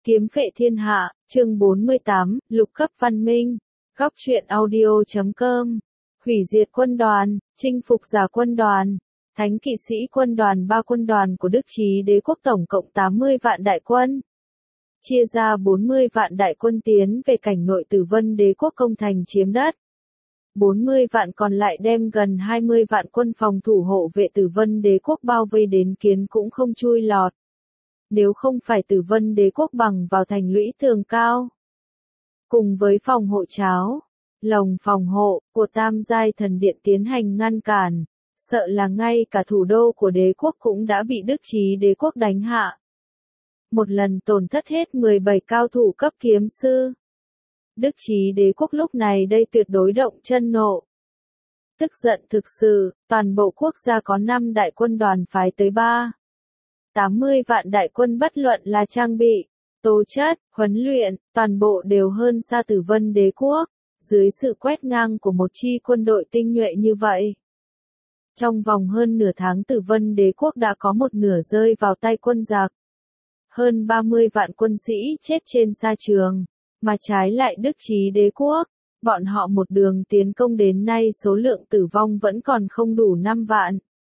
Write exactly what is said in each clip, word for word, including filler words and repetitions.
Kiếm phệ thiên hạ, chương bốn mươi tám, lục cấp văn minh. Góc truyện audio chấm com. Hủy diệt quân đoàn, chinh phục giả quân đoàn. Thánh kỵ sĩ quân đoàn ba quân đoàn của Đức Chí Đế quốc tổng cộng tám mươi vạn đại quân. Chia ra bốn mươi vạn đại quân tiến về cảnh nội Tử Vân Đế quốc công thành chiếm đất. bốn mươi vạn còn lại đem gần hai mươi vạn quân phòng thủ hộ vệ Tử Vân Đế quốc bao vây đến kiến cũng không chui lọt. Nếu không phải Tử Vân Đế quốc bằng vào thành lũy tường cao, cùng với phòng hộ cháo, lồng phòng hộ của Tam Giai Thần Điện tiến hành ngăn cản, sợ là ngay cả thủ đô của đế quốc cũng đã bị Đức Chí Đế quốc đánh hạ. Một lần tổn thất hết mười bảy cao thủ cấp kiếm sư. Đức Chí Đế quốc lúc này đây tuyệt đối động chân nộ. Tức giận thực sự, toàn bộ quốc gia có năm đại quân đoàn phái tới ba. tám mươi vạn đại quân bất luận là trang bị, tố chất, huấn luyện, toàn bộ đều hơn xa Tử Vân Đế quốc, dưới sự quét ngang của một chi quân đội tinh nhuệ như vậy. Trong vòng hơn nửa tháng Tử Vân Đế quốc đã có một nửa rơi vào tay quân giặc. Hơn ba mươi vạn quân sĩ chết trên sa trường, mà trái lại Đức Chí Đế quốc, bọn họ một đường tiến công đến nay số lượng tử vong vẫn còn không đủ năm vạn.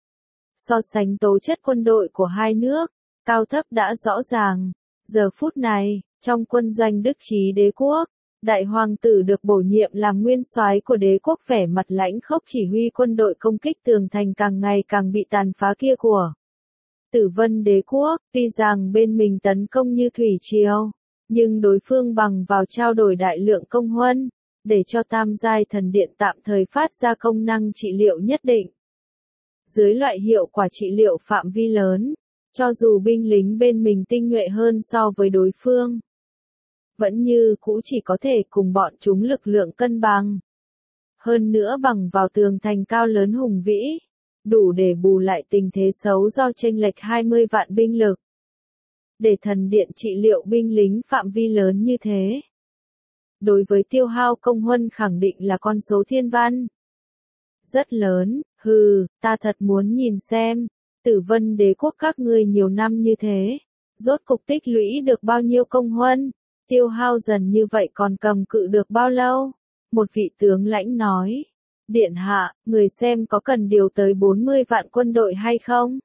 So sánh tố chất quân đội của hai nước, cao thấp đã rõ ràng. Giờ phút này, trong quân doanh Đức Chí Đế quốc, đại hoàng tử được bổ nhiệm làm nguyên soái của đế quốc, vẻ mặt lãnh khốc chỉ huy quân đội công kích tường thành càng ngày càng bị tàn phá kia của Tử Vân Đế quốc. Tuy rằng bên mình tấn công như thủy triều, nhưng đối phương bằng vào trao đổi đại lượng công huân, để cho Tam Giai Thần Điện tạm thời phát ra công năng trị liệu nhất định. Dưới loại hiệu quả trị liệu phạm vi lớn, cho dù binh lính bên mình tinh nhuệ hơn so với đối phương, vẫn như cũ chỉ có thể cùng bọn chúng lực lượng cân bằng. Hơn nữa bằng vào tường thành cao lớn hùng vĩ, đủ để bù lại tình thế xấu do chênh lệch hai mươi vạn binh lực. Để thần điện trị liệu binh lính phạm vi lớn như thế, đối với tiêu hao công huân khẳng định là con số thiên văn. Rất lớn, hừ, ta thật muốn nhìn xem, Tử Vân Đế quốc các ngươi nhiều năm như thế, rốt cục tích lũy được bao nhiêu công huân, tiêu hao dần như vậy còn cầm cự được bao lâu? Một vị tướng lãnh nói, điện hạ, người xem có cần điều tới bốn mươi vạn quân đội hay không?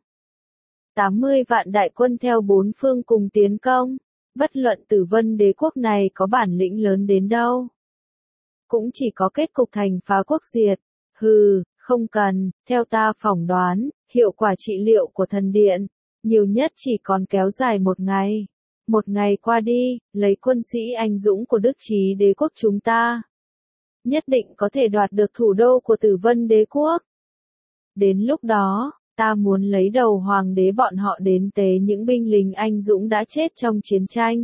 tám mươi vạn đại quân theo bốn phương cùng tiến công, bất luận Tử Vân Đế quốc này có bản lĩnh lớn đến đâu, cũng chỉ có kết cục thành phá quốc diệt. Hừ, không cần, theo ta phỏng đoán, hiệu quả trị liệu của thần điện, nhiều nhất chỉ còn kéo dài một ngày. Một ngày qua đi, lấy quân sĩ anh dũng của Đức Chí Đế quốc chúng ta, nhất định có thể đoạt được thủ đô của Tử Vân Đế quốc. Đến lúc đó, ta muốn lấy đầu hoàng đế bọn họ đến tế những binh lính anh dũng đã chết trong chiến tranh.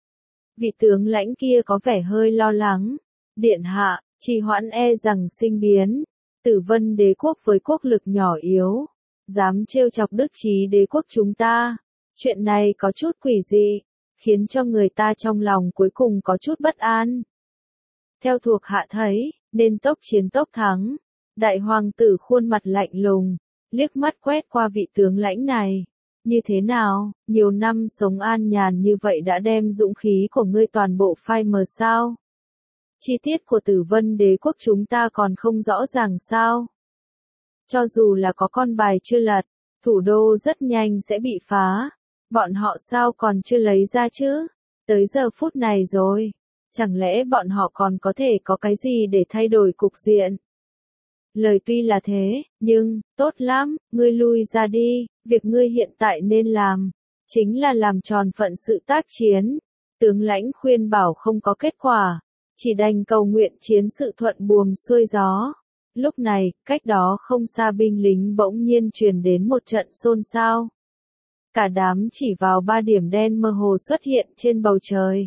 Vị tướng lãnh kia có vẻ hơi lo lắng. Điện hạ, trì hoãn e rằng sinh biến. Tử Vân Đế quốc với quốc lực nhỏ yếu, dám trêu chọc Đức Chí Đế quốc chúng ta. Chuyện này có chút quỷ dị, khiến cho người ta trong lòng cuối cùng có chút bất an. Theo thuộc hạ thấy, nên tốc chiến tốc thắng. Đại hoàng tử khuôn mặt lạnh lùng, liếc mắt quét qua vị tướng lãnh này. Như thế nào, nhiều năm sống an nhàn như vậy đã đem dũng khí của ngươi toàn bộ phai mờ sao? Chi tiết của Tử Vân Đế quốc chúng ta còn không rõ ràng sao? Cho dù là có con bài chưa lật, thủ đô rất nhanh sẽ bị phá. Bọn họ sao còn chưa lấy ra chứ? Tới giờ phút này rồi, chẳng lẽ bọn họ còn có thể có cái gì để thay đổi cục diện? Lời tuy là thế, nhưng, tốt lắm, ngươi lui ra đi, việc ngươi hiện tại nên làm, chính là làm tròn phận sự tác chiến. Tướng lãnh khuyên bảo không có kết quả, chỉ đành cầu nguyện chiến sự thuận buồm xuôi gió. Lúc này, cách đó không xa binh lính bỗng nhiên truyền đến một trận xôn xao. Cả đám chỉ vào ba điểm đen mơ hồ xuất hiện trên bầu trời.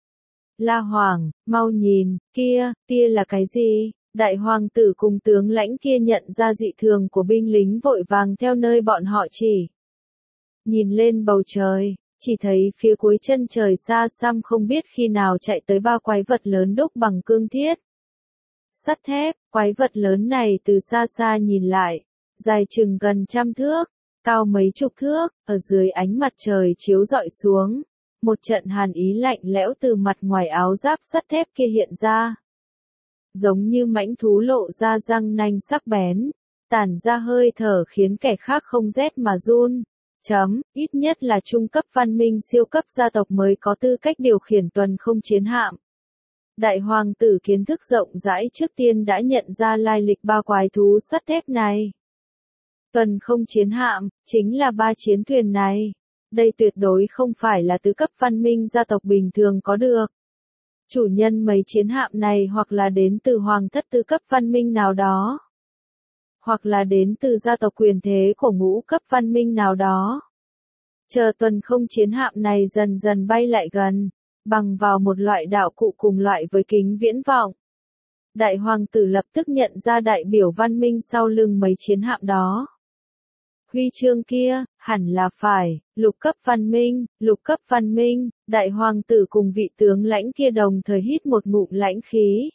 La Hoàng, mau nhìn, kia, kia là cái gì? Đại hoàng tử cùng tướng lãnh kia nhận ra dị thường của binh lính vội vàng theo nơi bọn họ chỉ. Nhìn lên bầu trời, chỉ thấy phía cuối chân trời xa xăm không biết khi nào chạy tới ba quái vật lớn đúc bằng cương thiết, sắt thép. Quái vật lớn này từ xa xa nhìn lại, dài chừng gần trăm thước, cao mấy chục thước, ở dưới ánh mặt trời chiếu rọi xuống, Một trận hàn ý lạnh lẽo từ mặt ngoài áo giáp sắt thép kia hiện ra. Giống như mãnh thú lộ ra răng nanh sắc bén, tản ra hơi thở khiến kẻ khác không rét mà run. Chấm, ít nhất là trung cấp văn minh siêu cấp gia tộc mới có tư cách điều khiển tuần không chiến hạm. Đại hoàng tử kiến thức rộng rãi trước tiên đã nhận ra lai lịch ba quái thú sắt thép này. Tuần không chiến hạm, chính là ba chiến thuyền này. Đây tuyệt đối không phải là tứ cấp văn minh gia tộc bình thường có được. Chủ nhân mấy chiến hạm này hoặc là đến từ hoàng thất tứ cấp văn minh nào đó, hoặc là đến từ gia tộc quyền thế của ngũ cấp văn minh nào đó. Chờ tuần không chiến hạm này dần dần bay lại gần, bằng vào một loại đạo cụ cùng loại với kính viễn vọng. Đại hoàng tử lập tức nhận ra đại biểu văn minh sau lưng mấy chiến hạm đó. Huy chương kia, hẳn là phải, lục cấp văn minh, lục cấp văn minh, đại hoàng tử cùng vị tướng lãnh kia đồng thời hít một ngụm lãnh khí.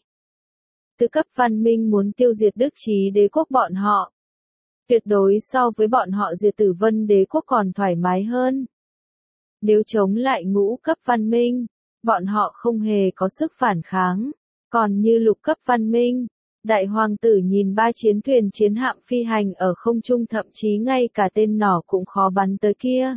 Tứ cấp văn minh muốn tiêu diệt Đức Trí Đế quốc bọn họ. Tuyệt đối so với bọn họ diệt Tử Vân Đế quốc còn thoải mái hơn. Nếu chống lại ngũ cấp văn minh, bọn họ không hề có sức phản kháng. Còn như lục cấp văn minh, đại hoàng tử nhìn ba chiến thuyền chiến hạm phi hành ở không trung, thậm chí ngay cả tên nỏ cũng khó bắn tới kia.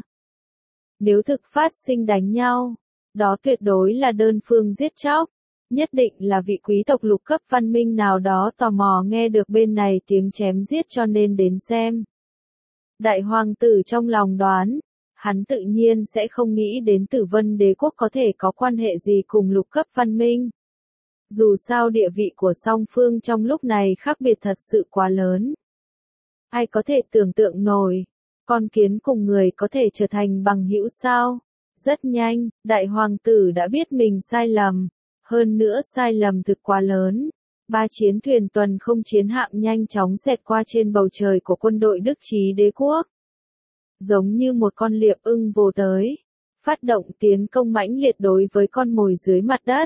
Nếu thực phát sinh đánh nhau, đó tuyệt đối là đơn phương giết chóc. Nhất định là vị quý tộc lục cấp văn minh nào đó tò mò nghe được bên này tiếng chém giết cho nên đến xem. Đại hoàng tử trong lòng đoán, hắn tự nhiên sẽ không nghĩ đến Tử Vân Đế quốc có thể có quan hệ gì cùng lục cấp văn minh. Dù sao địa vị của song phương trong lúc này khác biệt thật sự quá lớn. Ai có thể tưởng tượng nổi, con kiến cùng người có thể trở thành bằng hữu sao? Rất nhanh, đại hoàng tử đã biết mình sai lầm. Hơn nữa sai lầm thực quá lớn. Ba chiến thuyền tuần không chiến hạm nhanh chóng xẹt qua trên bầu trời của quân đội Đức Trí Đế quốc. Giống như một con liệp ưng vồ tới, phát động tiến công mãnh liệt đối với con mồi dưới mặt đất.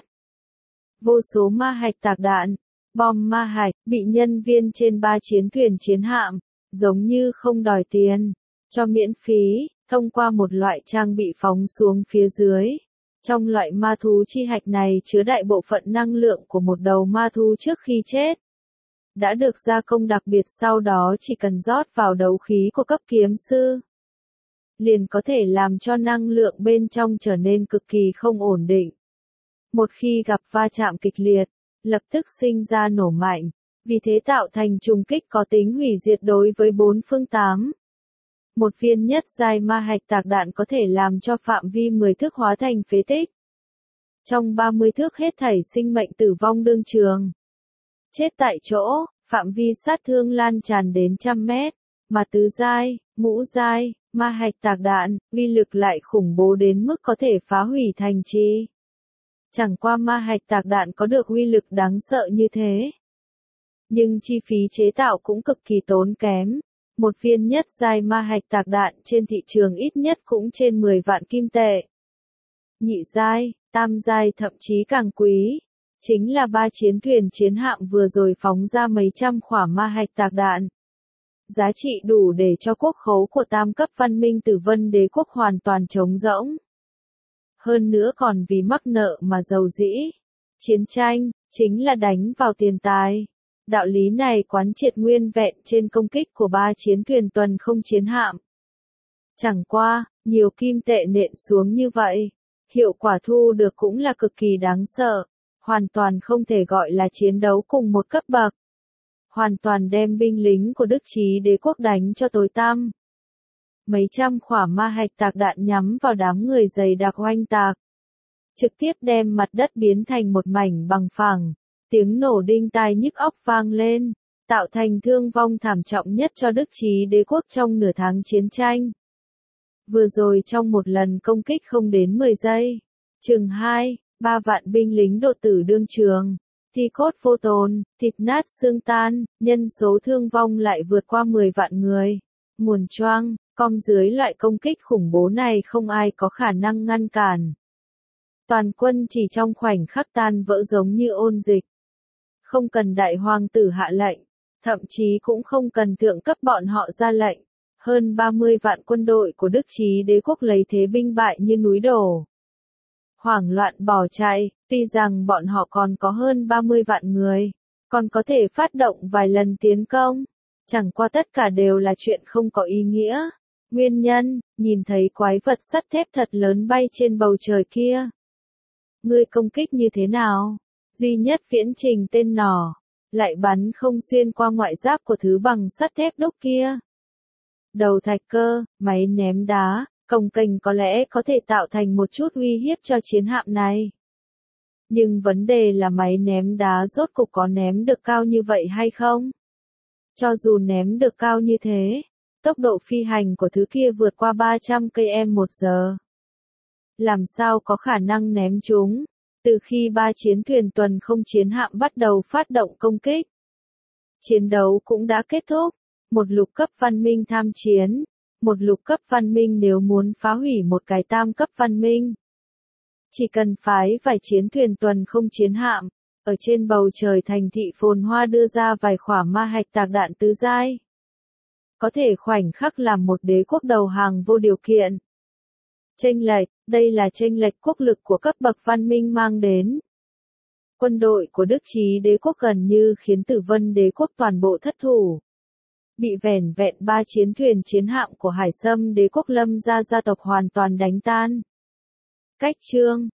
Vô số ma hạch tạc đạn, bom ma hạch bị nhân viên trên ba chiến thuyền chiến hạm, giống như không đòi tiền, cho miễn phí, thông qua một loại trang bị phóng xuống phía dưới. Trong loại ma thú chi hạch này chứa đại bộ phận năng lượng của một đầu ma thú trước khi chết. Đã được gia công đặc biệt, sau đó chỉ cần rót vào đấu khí của cấp kiếm sư, liền có thể làm cho năng lượng bên trong trở nên cực kỳ không ổn định. Một khi gặp va chạm kịch liệt, lập tức sinh ra nổ mạnh, vì thế tạo thành trùng kích có tính hủy diệt đối với bốn phương tám. Một viên nhất giai ma hạch tạc đạn có thể làm cho phạm vi mười thước hóa thành phế tích. Trong ba mươi thước hết thảy sinh mệnh tử vong đương trường. Chết tại chỗ, phạm vi sát thương lan tràn đến trăm mét. Mà tứ giai, ngũ giai, ma hạch tạc đạn, uy lực lại khủng bố đến mức có thể phá hủy thành trì. Chẳng qua ma hạch tạc đạn có được uy lực đáng sợ như thế. Nhưng chi phí chế tạo cũng cực kỳ tốn kém. Một viên nhất giai ma hạch tạc đạn trên thị trường ít nhất cũng trên mười vạn kim tệ. Nhị giai, tam giai thậm chí càng quý. Chính là ba chiến thuyền chiến hạm vừa rồi phóng ra mấy trăm quả ma hạch tạc đạn. Giá trị đủ để cho quốc khố của tam cấp văn minh Tử Vân Đế quốc hoàn toàn trống rỗng. Hơn nữa còn vì mắc nợ mà giàu dĩ. Chiến tranh, chính là đánh vào tiền tài. Đạo lý này quán triệt nguyên vẹn trên công kích của ba chiến thuyền tuần không chiến hạm. Chẳng qua, nhiều kim tệ nện xuống như vậy, hiệu quả thu được cũng là cực kỳ đáng sợ, hoàn toàn không thể gọi là chiến đấu cùng một cấp bậc. Hoàn toàn đem binh lính của Đức Trí Đế quốc đánh cho tối tăm. Mấy trăm quả ma hạch tạc đạn nhắm vào đám người dày đặc oanh tạc, trực tiếp đem mặt đất biến thành một mảnh bằng phẳng. Tiếng nổ đinh tai nhức óc vang lên, tạo thành thương vong thảm trọng nhất cho Đức Trí Đế quốc trong nửa tháng chiến tranh. Vừa rồi trong một lần công kích không đến mười giây, chừng hai, ba vạn binh lính đột tử đương trường, thi cốt vô tồn, thịt nát xương tan, nhân số thương vong lại vượt qua mười vạn người. Nguồn choang, com dưới loại công kích khủng bố này không ai có khả năng ngăn cản. Toàn quân chỉ trong khoảnh khắc tan vỡ giống như ôn dịch. Không cần đại hoàng tử hạ lệnh, thậm chí cũng không cần thượng cấp bọn họ ra lệnh. Hơn ba mươi vạn quân đội của Đức Trí Đế quốc lấy thế binh bại như núi đổ. hoảng loạn bỏ chạy, tuy rằng bọn họ còn có hơn ba mươi vạn người, còn có thể phát động vài lần tiến công, chẳng qua tất cả đều là chuyện không có ý nghĩa. Nguyên nhân, nhìn thấy quái vật sắt thép thật lớn bay trên bầu trời kia. Ngươi công kích như thế nào? Duy nhất viễn trình tên nỏ, lại bắn không xuyên qua ngoại giáp của thứ bằng sắt thép đúc kia. Đầu thạch cơ, máy ném đá, cồng kềnh có lẽ có thể tạo thành một chút uy hiếp cho chiến hạm này. Nhưng vấn đề là máy ném đá rốt cục có ném được cao như vậy hay không? Cho dù ném được cao như thế, tốc độ phi hành của thứ kia vượt qua ba trăm ki lô mét một giờ. Làm sao có khả năng ném chúng? Từ khi ba chiến thuyền tuần không chiến hạm bắt đầu phát động công kích, chiến đấu cũng đã kết thúc. Một lục cấp văn minh tham chiến. Một lục cấp văn minh nếu muốn phá hủy một cái tam cấp văn minh, chỉ cần phái vài chiến thuyền tuần không chiến hạm, ở trên bầu trời thành thị phồn hoa đưa ra vài quả ma hạch tạc đạn tứ giai, có thể khoảnh khắc làm một đế quốc đầu hàng vô điều kiện. Chênh lệch, đây là chênh lệch quốc lực của cấp bậc văn minh mang đến. Quân đội của Đức Chí đế quốc gần như khiến Tử Vân đế quốc toàn bộ thất thủ. Bị vẻn vẹn ba chiến thuyền chiến hạm của Hải Sâm đế quốc Lâm gia gia tộc hoàn toàn đánh tan. Cách chương